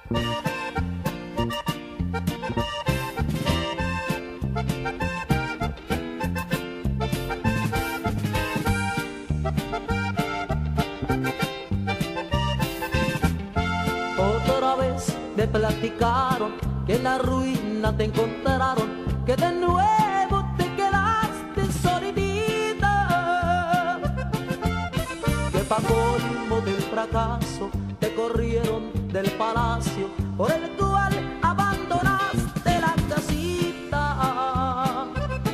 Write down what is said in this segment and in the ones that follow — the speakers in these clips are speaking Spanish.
Otra vez me platicaron que en la ruina te encontraron, que de nuevo te quedaste solita, que pa' colmo del fracaso te corrieron del palacio por el cual abandonaste la casita,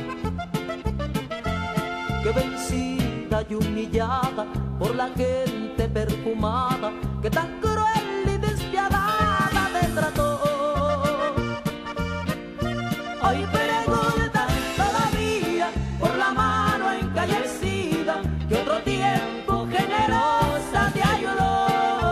que vencida y humillada por la gente perfumada que tan cruel y despiadada te trató. Hoy preguntan todavía por la mano encallecida que otro tiempo generosa te ayudó.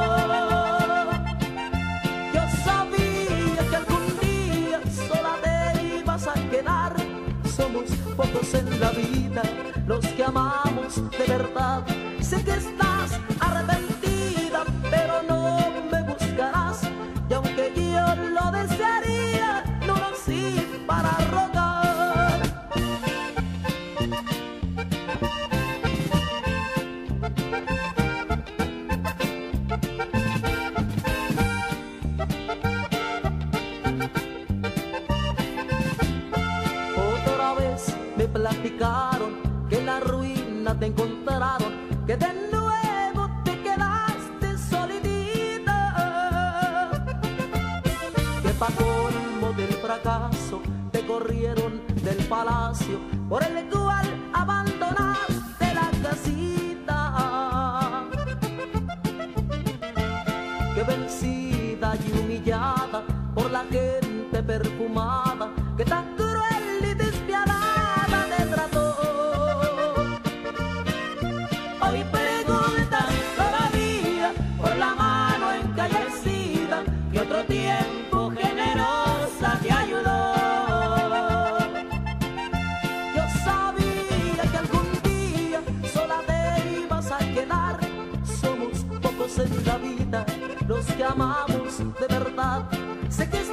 Yo sabía que algún día sola te ibas a quedar. Somos pocos en la vida los que amamos de verdad. Sé que estás arrepentida, pero no me buscarás. Y aunque yo lo desearía, no nací para rogar. Otra vez me platicaron que en la ruina te encontraron, que de nuevo te quedaste solita, que pa' colmo del fracaso te corrieron del palacio por el cual abandonaste la casita, que vencida y humillada por la gente perfumada que tan cruel y despiadada te trató. Hoy preguntan todavía por la mano encallecida que otro tiempo generosa te ayudó. Yo sabía que algún día sola te ibas a quedar. Somos pocos en la vida los que amamos de verdad. Sé que